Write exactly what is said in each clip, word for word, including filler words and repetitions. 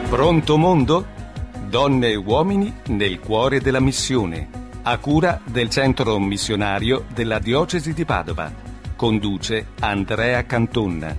Pronto mondo? Donne e uomini nel cuore della missione. A cura del centro missionario della diocesi di Padova. Conduce Andrea Canton.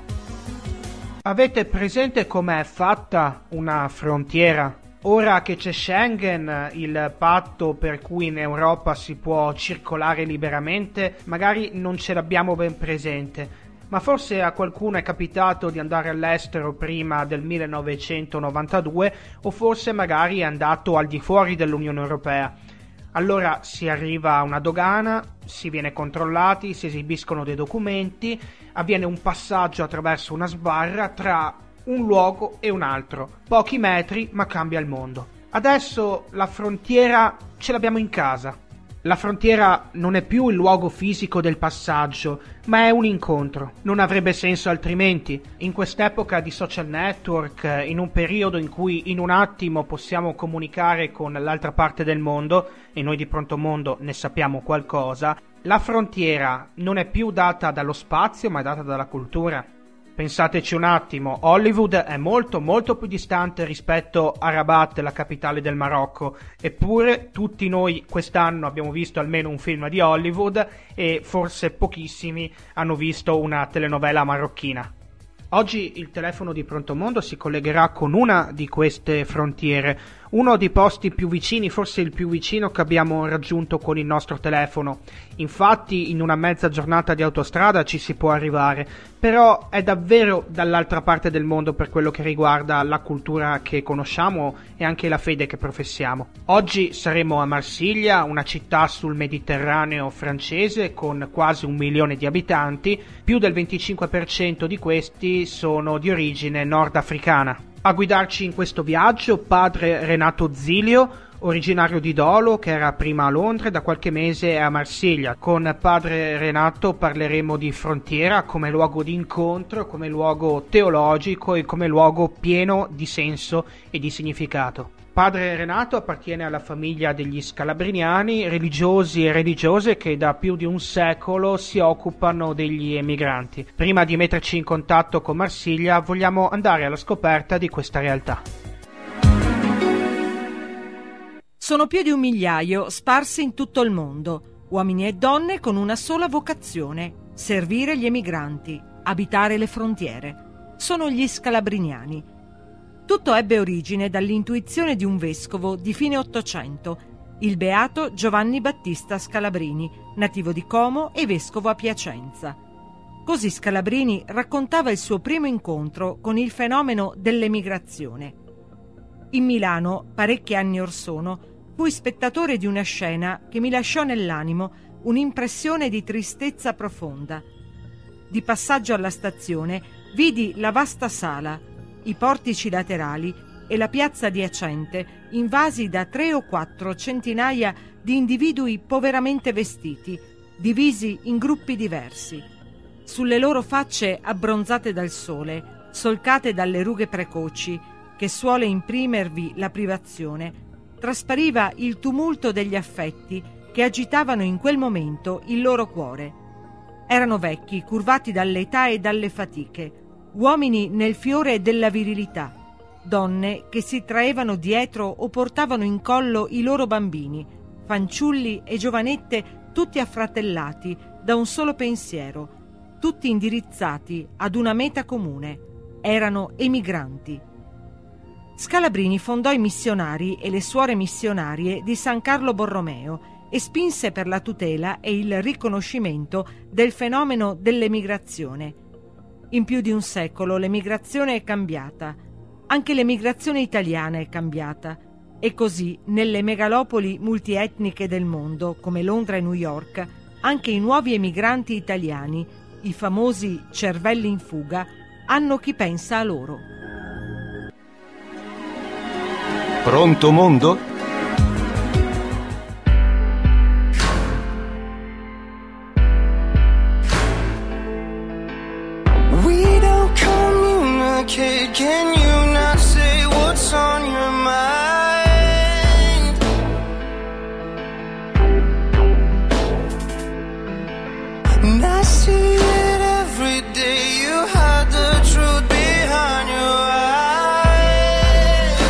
Avete presente com'è fatta una frontiera? Ora che c'è Schengen, il patto per cui in Europa si può circolare liberamente, magari non ce l'abbiamo ben presente. Ma forse a qualcuno è capitato di andare all'estero prima del millenovecentonovantadue o forse magari è andato al di fuori dell'Unione Europea. Allora si arriva a una dogana, si viene controllati, si esibiscono dei documenti, avviene un passaggio attraverso una sbarra tra un luogo e un altro. Pochi metri, ma cambia il mondo. Adesso la frontiera ce l'abbiamo in casa. La frontiera non è più il luogo fisico del passaggio, ma è un incontro. Non avrebbe senso altrimenti. In quest'epoca di social network, in un periodo in cui in un attimo possiamo comunicare con l'altra parte del mondo, e noi di Pronto Mondo ne sappiamo qualcosa, la frontiera non è più data dallo spazio, ma è data dalla cultura. Pensateci un attimo, Hollywood è molto molto più distante rispetto a Rabat, la capitale del Marocco, eppure tutti noi quest'anno abbiamo visto almeno un film di Hollywood e forse pochissimi hanno visto una telenovela marocchina. Oggi il telefono di Pronto Mondo si collegherà con una di queste frontiere, uno dei posti più vicini, forse il più vicino che abbiamo raggiunto con il nostro telefono. Infatti in una mezza giornata di autostrada ci si può arrivare, però è davvero dall'altra parte del mondo per quello che riguarda la cultura che conosciamo e anche la fede che professiamo. Oggi saremo a Marsiglia, una città sul Mediterraneo francese con quasi un milione di abitanti, più del venticinque per cento di questi sono di origine nordafricana. A guidarci in questo viaggio padre Renato Zilio, originario di Dolo, che era prima a Londra e da qualche mese è a Marsiglia. Con padre Renato parleremo di frontiera come luogo di incontro, come luogo teologico e come luogo pieno di senso e di significato. Padre Renato appartiene alla famiglia degli scalabriniani, religiosi e religiose che da più di un secolo si occupano degli emigranti. Prima di metterci in contatto con Marsiglia, vogliamo andare alla scoperta di questa realtà. Sono più di un migliaio sparsi in tutto il mondo, uomini e donne con una sola vocazione: servire gli emigranti, abitare le frontiere. Sono gli scalabriniani. Tutto ebbe origine dall'intuizione di un vescovo di fine Ottocento, il beato Giovanni Battista Scalabrini, nativo di Como e vescovo a Piacenza. Così Scalabrini raccontava il suo primo incontro con il fenomeno dell'emigrazione. In Milano, parecchi anni or sono, fui spettatore di una scena che mi lasciò nell'animo un'impressione di tristezza profonda. Di passaggio alla stazione vidi la vasta sala, i portici laterali e la piazza adiacente invasi da tre o quattro centinaia di individui poveramente vestiti, divisi in gruppi diversi. Sulle loro facce abbronzate dal sole, solcate dalle rughe precoci, che suole imprimervi la privazione, traspariva il tumulto degli affetti che agitavano in quel momento il loro cuore. Erano vecchi, curvati dall'età e dalle fatiche, uomini nel fiore della virilità, donne che si traevano dietro o portavano in collo i loro bambini, fanciulli e giovanette tutti affratellati da un solo pensiero, tutti indirizzati ad una meta comune. Erano emigranti. Scalabrini fondò i missionari e le suore missionarie di San Carlo Borromeo e spinse per la tutela e il riconoscimento del fenomeno dell'emigrazione. In più di un secolo l'emigrazione è cambiata, anche l'emigrazione italiana è cambiata, e così nelle megalopoli multietniche del mondo, come Londra e New York, anche i nuovi emigranti italiani, i famosi cervelli in fuga, hanno chi pensa a loro. Pronto mondo? Can you not say what's on your mind? And I see it every day. You hide the truth behind your eyes.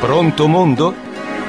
Pronto mondo?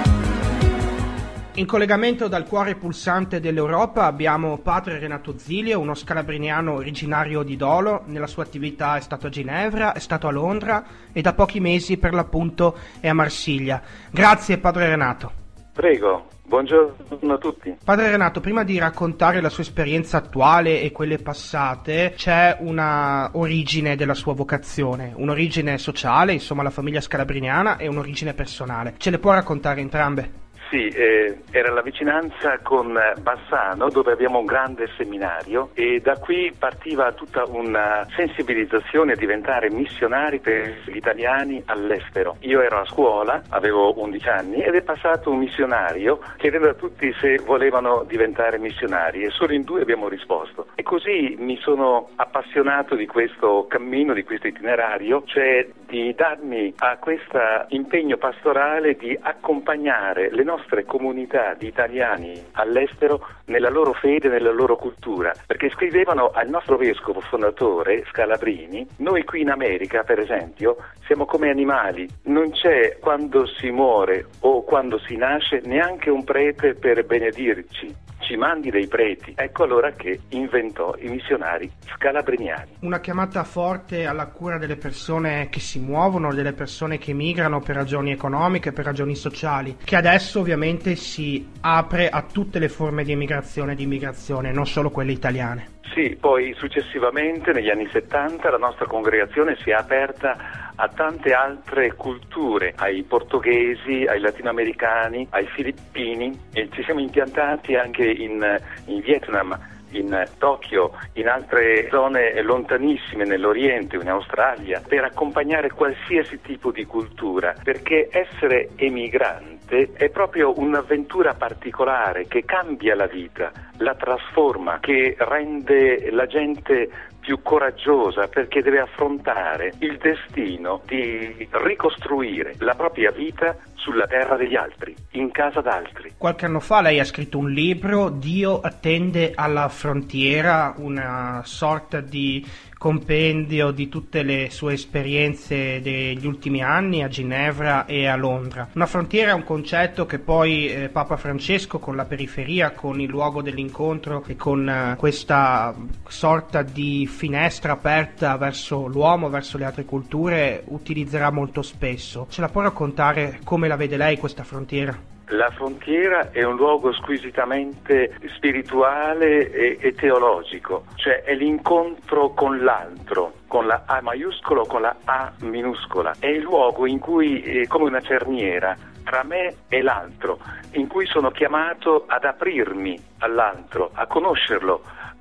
In collegamento dal cuore pulsante dell'Europa abbiamo padre Renato Zilio, uno scalabriniano originario di Dolo. Nella sua attività è stato a Ginevra, è stato a Londra e da pochi mesi per l'appunto è a Marsiglia. Grazie padre Renato. Prego, buongiorno a tutti. Padre Renato, prima di raccontare la sua esperienza attuale e quelle passate, c'è una origine della sua vocazione, un'origine sociale, insomma la famiglia scalabriniana, e un'origine personale. Ce le può raccontare entrambe? Sì, eh, era la vicinanza con Bassano, dove abbiamo un grande seminario, e da qui partiva tutta una sensibilizzazione a diventare missionari per gli italiani all'estero. Io ero a scuola, avevo undici anni, ed è passato un missionario chiedendo a tutti se volevano diventare missionari, e solo in due abbiamo risposto. E così mi sono appassionato di questo cammino, di questo itinerario, cioè di darmi a questo impegno pastorale di accompagnare le nostre comunità di italiani all'estero nella loro fede, nella loro cultura, perché scrivevano al nostro vescovo fondatore Scalabrini: noi qui in America, per esempio, siamo come animali, non c'è quando si muore o quando si nasce neanche un prete per benedirci, ci mandi dei preti. Ecco allora che inventò i missionari scalabriniani. Una chiamata forte alla cura delle persone che si muovono, delle persone che migrano per ragioni economiche, per ragioni sociali, che adesso ovviamente si apre a tutte le forme di emigrazione e di immigrazione, non solo quelle italiane. Sì, poi successivamente negli anni settanta la nostra congregazione si è aperta a tante altre culture, ai portoghesi, ai latinoamericani, ai filippini, e ci siamo impiantati anche in, in Vietnam, in Tokyo, in altre zone lontanissime nell'Oriente, in Australia, per accompagnare qualsiasi tipo di cultura, perché essere emigrante è proprio un'avventura particolare che cambia la vita, la trasforma, che rende la gente più coraggiosa, perché deve affrontare il destino di ricostruire la propria vita sulla terra degli altri, in casa d'altri. Qualche anno fa lei ha scritto un libro, Dio attende alla frontiera, una sorta di compendio di tutte le sue esperienze degli ultimi anni a Ginevra e a Londra. Una frontiera è un concetto che poi eh, Papa Francesco, con la periferia, con il luogo dell'incontro e con eh, questa sorta di finestra aperta verso l'uomo, verso le altre culture, utilizzerà molto spesso. Ce la può raccontare come la vede lei questa frontiera? La frontiera è un luogo squisitamente spirituale e, e teologico, cioè è l'incontro con l'altro, con la A maiuscola o con la A minuscola. È il luogo in cui, eh, come una cerniera, tra me e l'altro, in cui sono chiamato ad aprirmi all'altro, a conoscerlo,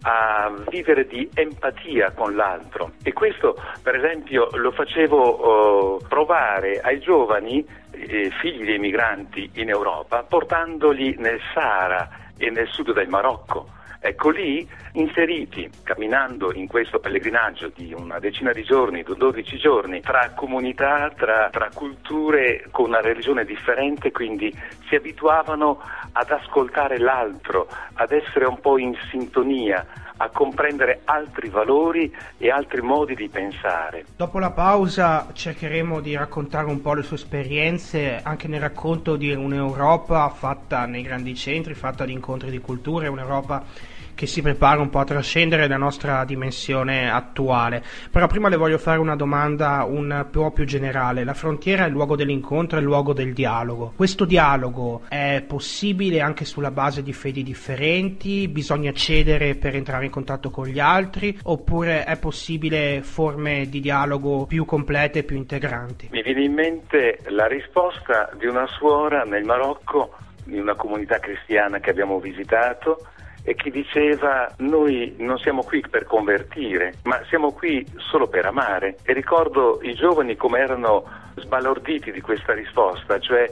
a vivere di empatia con l'altro. E questo, per esempio, lo facevo uh, provare ai giovani eh, figli di emigranti in Europa, portandoli nel Sahara e nel sud del Marocco. Ecco, lì inseriti, camminando in questo pellegrinaggio di una decina di giorni, dodici giorni, tra comunità, tra, tra culture con una religione differente, quindi si abituavano ad ascoltare l'altro, ad essere un po' in sintonia, a comprendere altri valori e altri modi di pensare. Dopo la pausa cercheremo di raccontare un po' le sue esperienze, anche nel racconto di un'Europa fatta nei grandi centri, fatta di incontri di culture, un'Europa che si prepara un po' a trascendere la nostra dimensione attuale. Però prima le voglio fare una domanda un po' più generale. La frontiera è il luogo dell'incontro, è il luogo del dialogo. Questo dialogo è possibile anche sulla base di fedi differenti? Bisogna cedere per entrare in contatto con gli altri? Oppure è possibile forme di dialogo più complete, più integranti? Mi viene in mente la risposta di una suora nel Marocco, in una comunità cristiana che abbiamo visitato, e che diceva: noi non siamo qui per convertire, ma siamo qui solo per amare. E ricordo i giovani come erano sbalorditi di questa risposta, cioè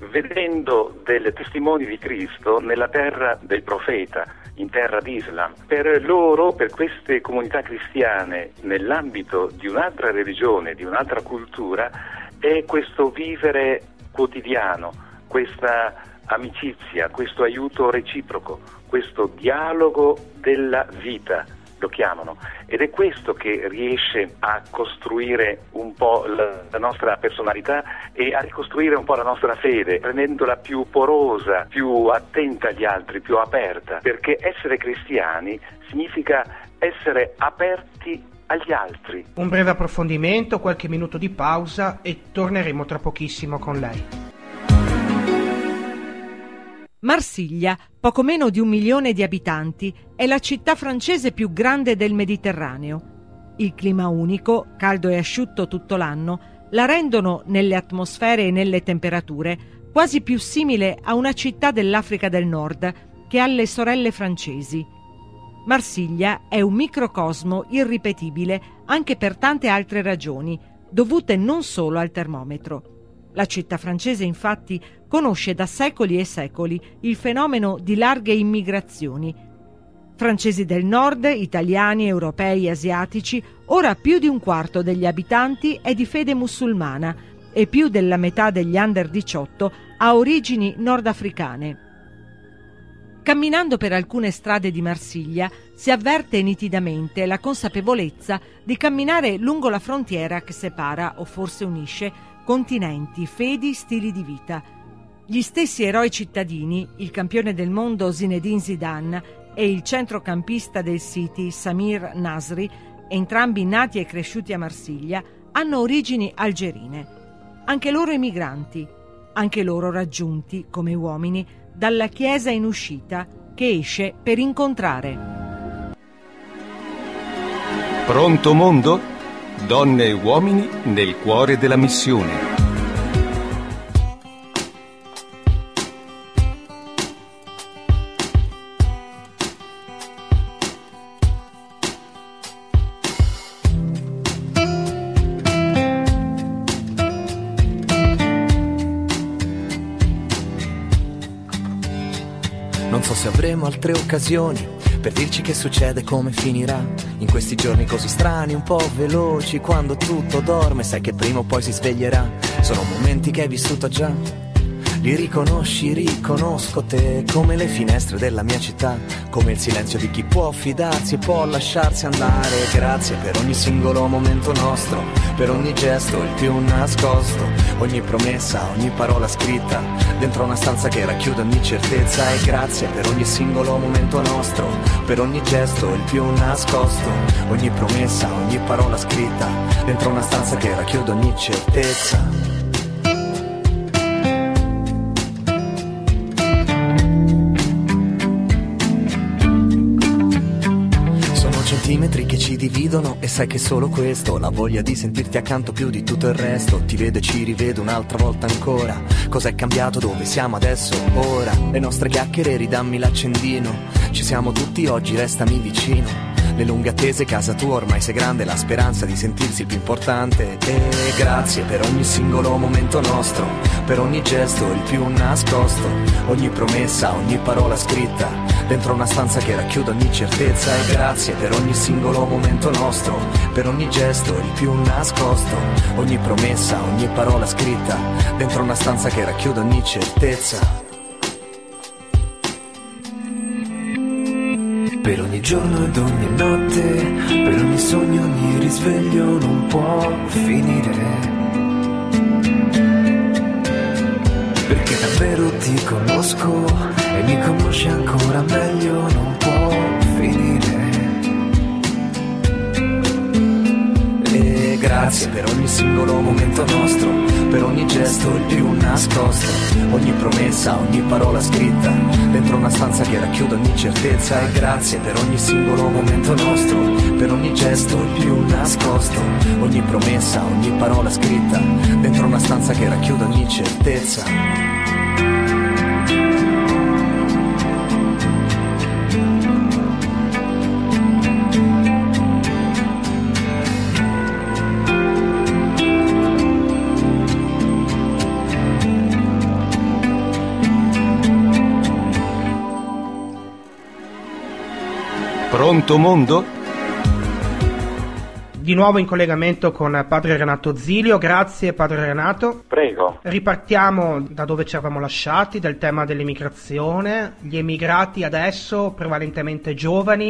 vedendo delle testimoni di Cristo nella terra del profeta, in terra d'Islam. Per loro, per queste comunità cristiane, nell'ambito di un'altra religione, di un'altra cultura, è questo vivere quotidiano, questa amicizia, questo aiuto reciproco, questo dialogo della vita, lo chiamano, ed è questo che riesce a costruire un po' la, la nostra personalità e a ricostruire un po' la nostra fede, rendendola più porosa, più attenta agli altri, più aperta, perché essere cristiani significa essere aperti agli altri. Un breve approfondimento, qualche minuto di pausa e torneremo tra pochissimo con lei. Marsiglia, poco meno di un milione di abitanti, è la città francese più grande del Mediterraneo. Il clima unico, caldo e asciutto tutto l'anno, la rendono, nelle atmosfere e nelle temperature, quasi più simile a una città dell'Africa del Nord che alle sorelle francesi. Marsiglia è un microcosmo irripetibile anche per tante altre ragioni, dovute non solo al termometro. La città francese, infatti, conosce da secoli e secoli il fenomeno di larghe immigrazioni. Francesi del nord, italiani, europei, asiatici, ora più di un quarto degli abitanti è di fede musulmana e più della metà degli under diciotto ha origini nordafricane. Camminando per alcune strade di Marsiglia si avverte nitidamente la consapevolezza di camminare lungo la frontiera che separa, o forse unisce, continenti, fedi, stili di vita. Gli stessi eroi cittadini, il campione del mondo Zinedine Zidane e il centrocampista del City Samir Nasri, entrambi nati e cresciuti a Marsiglia, hanno origini algerine. Anche loro emigranti, anche loro raggiunti, come uomini, dalla chiesa in uscita che esce per incontrare. Pronto mondo? Donne e uomini nel cuore della missione. Non so se avremo altre occasioni per dirci che succede, come finirà in questi giorni così strani, un po' veloci, quando tutto dorme, sai che prima o poi si sveglierà. Sono momenti che hai vissuto già, li riconosci, riconosco te, come le finestre della mia città, come il silenzio di chi può fidarsi e può lasciarsi andare. Grazie per ogni singolo momento nostro, per ogni gesto, il più nascosto, ogni promessa, ogni parola scritta dentro una stanza che racchiude ogni certezza. E grazie per ogni singolo momento nostro, per ogni gesto, il più nascosto, ogni promessa, ogni parola scritta dentro una stanza che racchiude ogni certezza. Centimetri che ci dividono e sai che solo questo, la voglia di sentirti accanto più di tutto il resto. Ti vedo e ci rivedo un'altra volta ancora. Cos'è cambiato, dove siamo adesso, ora? Le nostre chiacchiere, ridammi l'accendino. Ci siamo tutti oggi, restami vicino. Le lunghe attese, casa tua ormai sei grande, la speranza di sentirsi il più importante. E grazie per ogni singolo momento nostro, per ogni gesto, il più nascosto, ogni promessa, ogni parola scritta dentro una stanza che racchiude ogni certezza. E grazie per ogni singolo momento nostro, per ogni gesto, il più nascosto, ogni promessa, ogni parola scritta dentro una stanza che racchiude ogni certezza. Per ogni giorno ed ogni notte, per ogni sogno, ogni risveglio non può finire. Perché davvero ti conosco e mi conosci ancora meglio, non può finire. E grazie per ogni singolo momento nostro, per ogni gesto, il più nascosto, ogni promessa, ogni parola scritta dentro una stanza che racchiude ogni certezza. E grazie per ogni singolo momento nostro, per ogni gesto, il più nascosto, ogni promessa, ogni parola scritta dentro una stanza che racchiude ogni certezza. Pronto mondo? Di nuovo in collegamento con padre Renato Zilio. Grazie padre Renato. Prego. Ripartiamo da dove ci eravamo lasciati, dal tema dell'immigrazione. Gli emigrati adesso, prevalentemente giovani,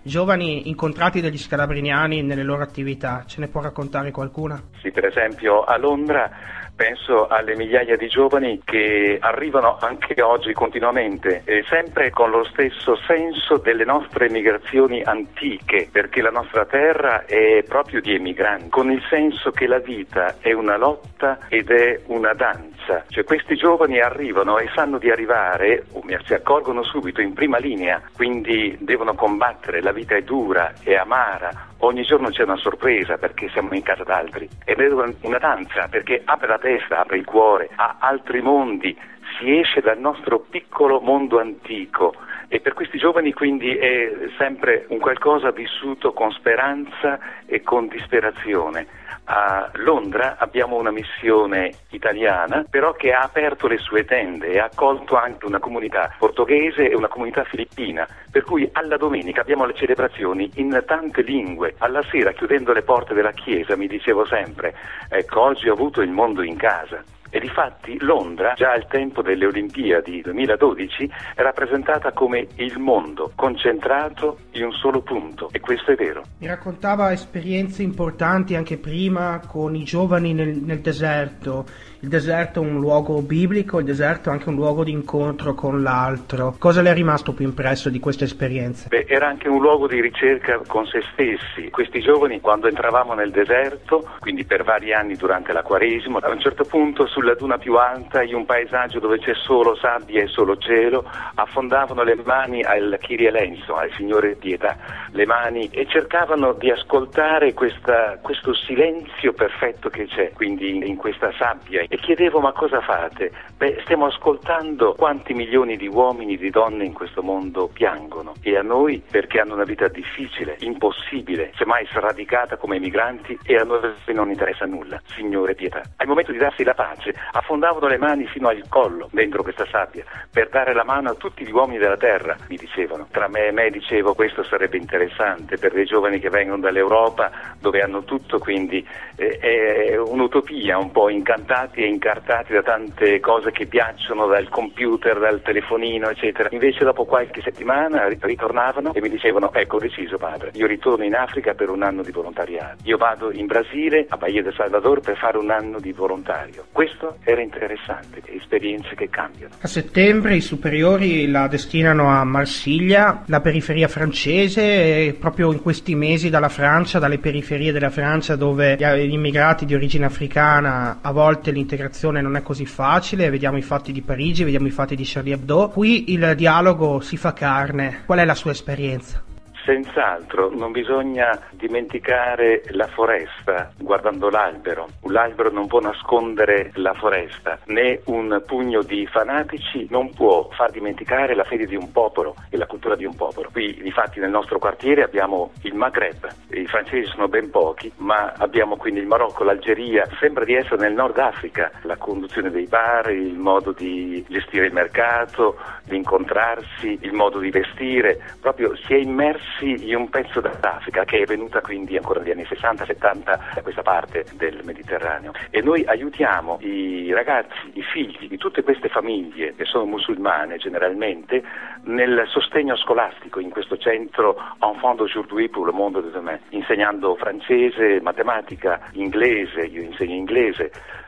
giovani incontrati dagli scalabriniani nelle loro attività. Ce ne può raccontare qualcuna? Sì, per esempio a Londra penso alle migliaia di giovani che arrivano anche oggi continuamente, eh, sempre con lo stesso senso delle nostre migrazioni antiche, perché la nostra terra è proprio di emigranti, con il senso che la vita è una lotta ed è una danza. Cioè questi giovani arrivano e sanno di arrivare, o si accorgono subito in prima linea, quindi devono combattere, la vita è dura, è amara, ogni giorno c'è una sorpresa perché siamo in casa d'altri, ed è una danza perché apre la testa, apre il cuore a altri mondi, si esce dal nostro piccolo mondo antico, e per questi giovani quindi è sempre un qualcosa vissuto con speranza e con disperazione. A Londra abbiamo una missione italiana, però che ha aperto le sue tende e ha accolto anche una comunità portoghese e una comunità filippina, per cui alla domenica abbiamo le celebrazioni in tante lingue. Alla sera, chiudendo le porte della chiesa, mi dicevo sempre, ecco, oggi ho avuto il mondo in casa. E difatti Londra, già al tempo delle Olimpiadi duemiladodici, è rappresentata come il mondo concentrato in un solo punto, e questo è vero. Mi raccontava esperienze importanti anche prima con i giovani nel, nel deserto. Il deserto è un luogo biblico, il deserto è anche un luogo di incontro con l'altro. Cosa le è rimasto più impresso di queste esperienze? Beh, era anche un luogo di ricerca con se stessi. Questi giovani, quando entravamo nel deserto, quindi per vari anni durante la Quaresima, a un certo punto sulla duna più alta, in un paesaggio dove c'è solo sabbia e solo cielo, affondavano le mani al Kyrie eleison, al Signore pietà, le mani, e cercavano di ascoltare questa, questo silenzio perfetto che c'è, quindi in questa sabbia. E chiedevo: ma cosa fate? Beh, stiamo ascoltando quanti milioni di uomini e di donne in questo mondo piangono, e a noi perché hanno una vita difficile, impossibile, semmai sradicata come migranti, e a noi non interessa nulla. Signore pietà. Al momento di darsi la pace affondavano le mani fino al collo dentro questa sabbia per dare la mano a tutti gli uomini della terra, mi dicevano. Tra me e me dicevo: questo sarebbe interessante per dei giovani che vengono dall'Europa, dove hanno tutto, quindi eh, è un'utopia, un po' incantati e incartati da tante cose che piacciono, dal computer, dal telefonino, eccetera. Invece dopo qualche settimana ritornavano e mi dicevano: ecco, ho deciso, padre, io ritorno in Africa per un anno di volontariato, io vado in Brasile, a Bahia del Salvador, per fare un anno di volontario. Questo era interessante, esperienze che cambiano. A settembre i superiori la destinano a Marsiglia, la periferia francese, e proprio in questi mesi dalla Francia, dalle periferie della Francia, dove gli immigrati di origine africana a volte l'integrazione non è così facile. Vediamo i fatti di Parigi, vediamo i fatti di Charlie Hebdo. Qui il dialogo si fa carne. Qual è la sua esperienza? Senz'altro non bisogna dimenticare la foresta guardando l'albero. L'albero non può nascondere la foresta, né un pugno di fanatici non può far dimenticare la fede di un popolo e la cultura di un popolo. Qui infatti nel nostro quartiere abbiamo il Maghreb, i francesi sono ben pochi, ma abbiamo quindi il Marocco, l'Algeria, sembra di essere nel Nord Africa, la conduzione dei bar, il modo di gestire il mercato, di incontrarsi, il modo di vestire, proprio si è immersi in un pezzo d'Africa che è venuta quindi ancora negli anni sessanta settanta da questa parte del Mediterraneo, e noi aiutiamo i ragazzi, i figli di tutte queste famiglie che sono musulmane generalmente nel sostegno scolastico in questo centro Enfants d'aujourd'hui pour le monde de demain, insegnando francese, matematica, inglese, io insegno inglese,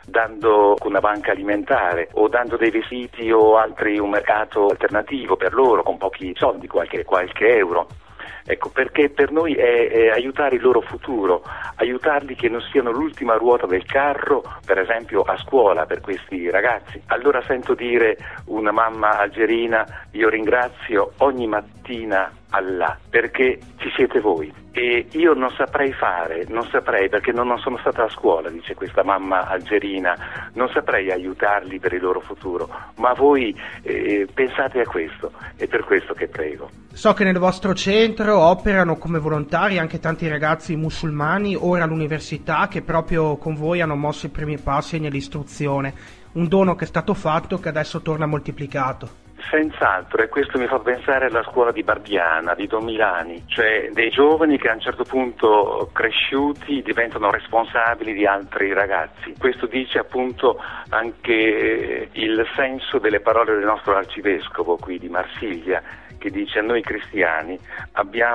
dando una banca alimentare o dando dei vestiti o altri, un mercato alternativo per loro con pochi soldi, qualche, qualche euro. Ecco, perché per noi è, è aiutare il loro futuro, aiutarli che non siano l'ultima ruota del carro, per esempio a scuola per questi ragazzi. Allora sento dire una mamma algerina: io ringrazio ogni mattina Allah perché ci siete voi, e io non saprei fare, non saprei perché non, non sono stata a scuola, dice questa mamma algerina, non saprei aiutarli per il loro futuro, ma voi eh, pensate a questo, è per questo che prego. So che nel vostro centro operano come volontari anche tanti ragazzi musulmani, ora all'università, che proprio con voi hanno mosso i primi passi nell'istruzione, un dono che è stato fatto che adesso torna moltiplicato. Senz'altro, e questo mi fa pensare alla scuola di Barbiana, di Don Milani, cioè dei giovani che a un certo punto cresciuti diventano responsabili di altri ragazzi. Questo dice appunto anche il senso delle parole del nostro arcivescovo qui di Marsiglia, che dice: a noi cristiani abbiamo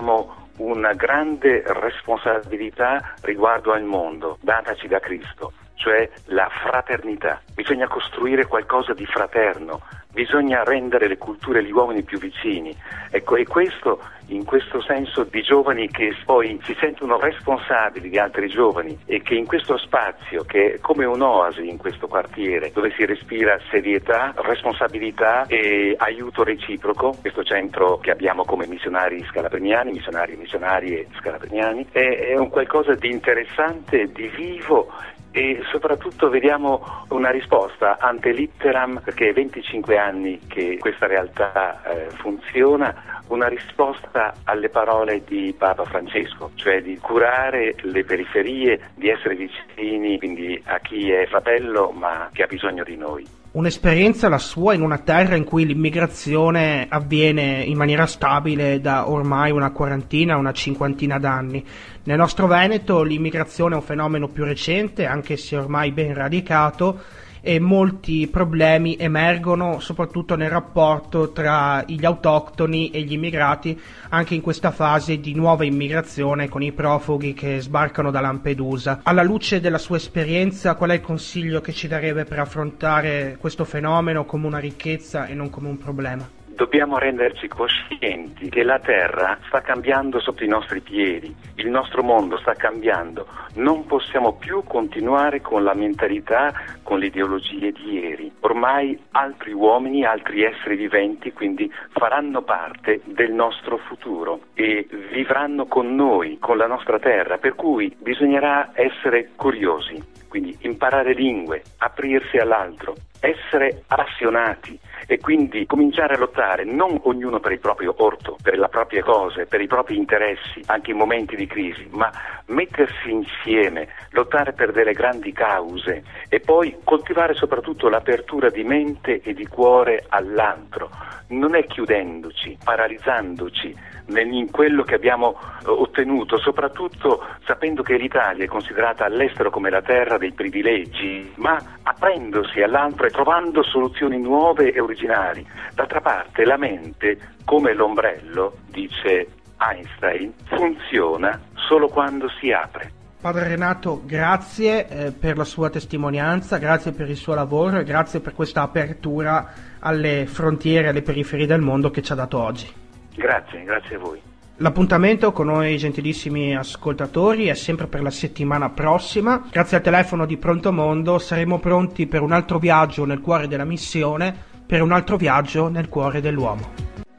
una grande responsabilità riguardo al mondo, dataci da Cristo, cioè la fraternità. Bisogna costruire qualcosa di fraterno, bisogna rendere le culture e gli uomini più vicini. Ecco, e questo, in questo senso, di giovani che poi si sentono responsabili di altri giovani e che in questo spazio, che è come un'oasi in questo quartiere, dove si respira serietà, responsabilità e aiuto reciproco, questo centro che abbiamo come missionari scalabriniani, missionari e missionarie scalabriniani, è, è un qualcosa di interessante, di vivo, e soprattutto vediamo una risposta ante litteram, perché è venticinque anni che questa realtà eh, funziona, una risposta alle parole di Papa Francesco, cioè di curare le periferie, di essere vicini quindi a chi è fratello ma che ha bisogno di noi. Un'esperienza la sua in una terra in cui l'immigrazione avviene in maniera stabile da ormai una quarantina, una cinquantina d'anni. Nel nostro Veneto l'immigrazione è un fenomeno più recente, anche se ormai ben radicato, e molti problemi emergono soprattutto nel rapporto tra gli autoctoni e gli immigrati, anche in questa fase di nuova immigrazione con i profughi che sbarcano da Lampedusa. Alla luce della sua esperienza, qual è il consiglio che ci darebbe per affrontare questo fenomeno come una ricchezza e non come un problema? Dobbiamo renderci coscienti che la terra sta cambiando sotto i nostri piedi, il nostro mondo sta cambiando, non possiamo più continuare con la mentalità, con le ideologie di ieri. Ormai altri uomini, altri esseri viventi quindi faranno parte del nostro futuro e vivranno con noi, con la nostra terra, per cui bisognerà essere curiosi, quindi imparare lingue, aprirsi all'altro, essere appassionati e quindi cominciare a lottare non ognuno per il proprio orto, per le proprie cose, per i propri interessi, anche in momenti di crisi, ma mettersi insieme, lottare per delle grandi cause e poi coltivare soprattutto l'apertura di mente e di cuore all'altro, non è chiudendoci, paralizzandoci in quello che abbiamo ottenuto, soprattutto sapendo che l'Italia è considerata all'estero come la terra dei privilegi, ma aprendosi all'altro e trovando soluzioni nuove e originali. D'altra parte la mente, come l'ombrello, dice Einstein, funziona solo quando si apre. Padre Renato, grazie eh, per la sua testimonianza, grazie per il suo lavoro e grazie per questa apertura alle frontiere, alle periferie del mondo che ci ha dato oggi. Grazie, grazie a voi. L'appuntamento con noi gentilissimi ascoltatori è sempre per la settimana prossima. Grazie al telefono di Pronto Mondo saremo pronti per un altro viaggio nel cuore della missione, per un altro viaggio nel cuore dell'uomo.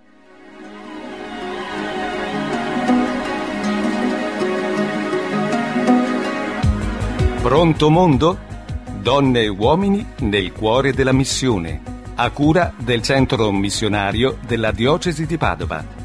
Pronto Mondo? Donne e uomini nel cuore della missione. A cura del Centro Missionario della Diocesi di Padova.